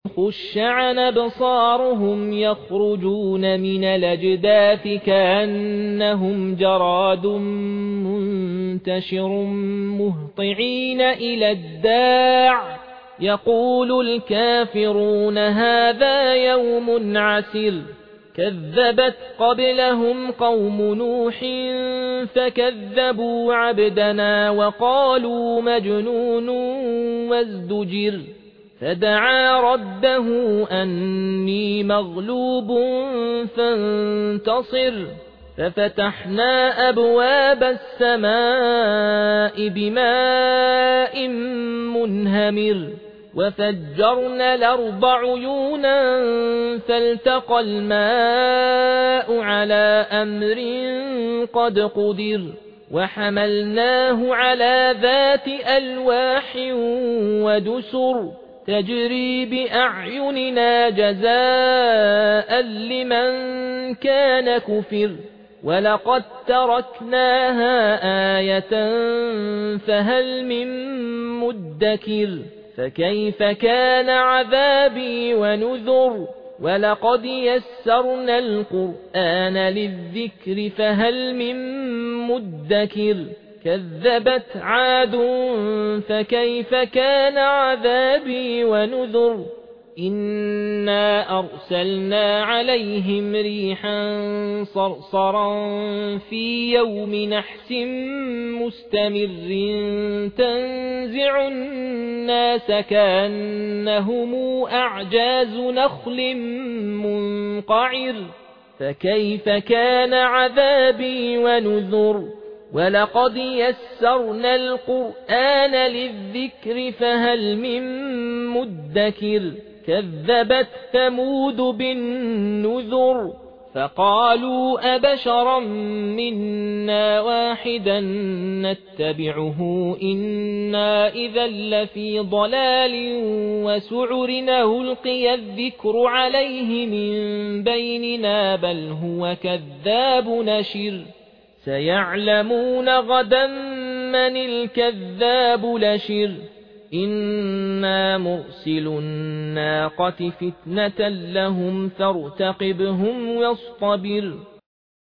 خُشَّ عَنْ أَبْصَارُهُمْ يَخْرُجُونَ مِنَ الْأَجْدَاثِ كَأَنَّهُمْ جَرَادٌ مُنتَشِرٌ مُهْطِعِينَ إِلَى الدَّاعِ يَقُولُ الْكَافِرُونَ هَذَا يَوْمٌ عَسِرٌ كَذَّبَتْ قَبْلَهُمْ قَوْمُ نُوحٍ فَكَذَّبُوا عَبْدَنَا وَقَالُوا مَجْنُونٌ وَازْدُجِرَ فَدَعَا رَبَّهُ أَنِّي مَغْلُوبٌ فَانتَصِرْ فَفَتَحْنَا أَبْوَابَ السَّمَاءِ بِمَاءٍ مُنْهَمِرٍ وَفَجَّرْنَا الْأَرْضَ عُيُونًا فَالْتَقَى الْمَاءُ عَلَى أَمْرٍ قَدْ قُدِرَ وَحَمَلْنَاهُ عَلَى ذَاتِ أَلْوَاحٍ وَدُسُرٍ تَجْرِي بِأَعْيُنِنَا جَزَاءً لِمَنْ كَانَ كُفِرَ وَلَقَدْ تَرَكْنَاهَا آيَةً فَهَلْ مِن مُّدَّكِرٍ فَكَيْفَ كَانَ عَذَابِي وَنُذُرِ وَلَقَدْ يَسَّرْنَا الْقُرْآنَ لِلذِّكْرِ فَهَلْ مِن مُّدَّكِرٍ كَذَّبَتْ عَادٌ فَكَيْفَ كَانَ عَذَابِي وَنُذُرِ إِنَّا أَرْسَلْنَا عَلَيْهِمْ رِيحًا صَرْصَرًا فِي يَوْمِ نَحْسٍ مُسْتَمِرٍّ تَنزِعُ النَّاسَ كَأَنَّهُمْ أَعْجَازُ نَخْلٍ مُنقَعِرٍ فَكَيْفَ كَانَ عَذَابِي وَنُذُرِ وَلَقَدْ يَسَّرْنَا الْقُرْآنَ لِلذِّكْرِ فَهَلْ مِن مُّدَّكِرٍ كَذَّبَتْ ثَمُودُ بِالنُّذُرِ فَقَالُوا أَبَشَرًا مِنَّا وَاحِدًا نَّتَّبِعُهُ إِنَّا إِذًا لَّفِي ضَلَالٍ وَسُعُرٍ أُلْقِيَ الذِّكْرُ عَلَيْهِ مِن بَيْنِنَا بَلْ هُوَ كَذَّابٌ نَشِرٌ سَيَعْلَمُونَ غَدًا مَّنِ الْكَذَّابُ الْأَشِرُ إِنَّا مُرْسِلُو النَّاقَةِ فِتْنَةً لَّهُمْ فَارْتَقِبْهُمْ وَاصْطَبِرْ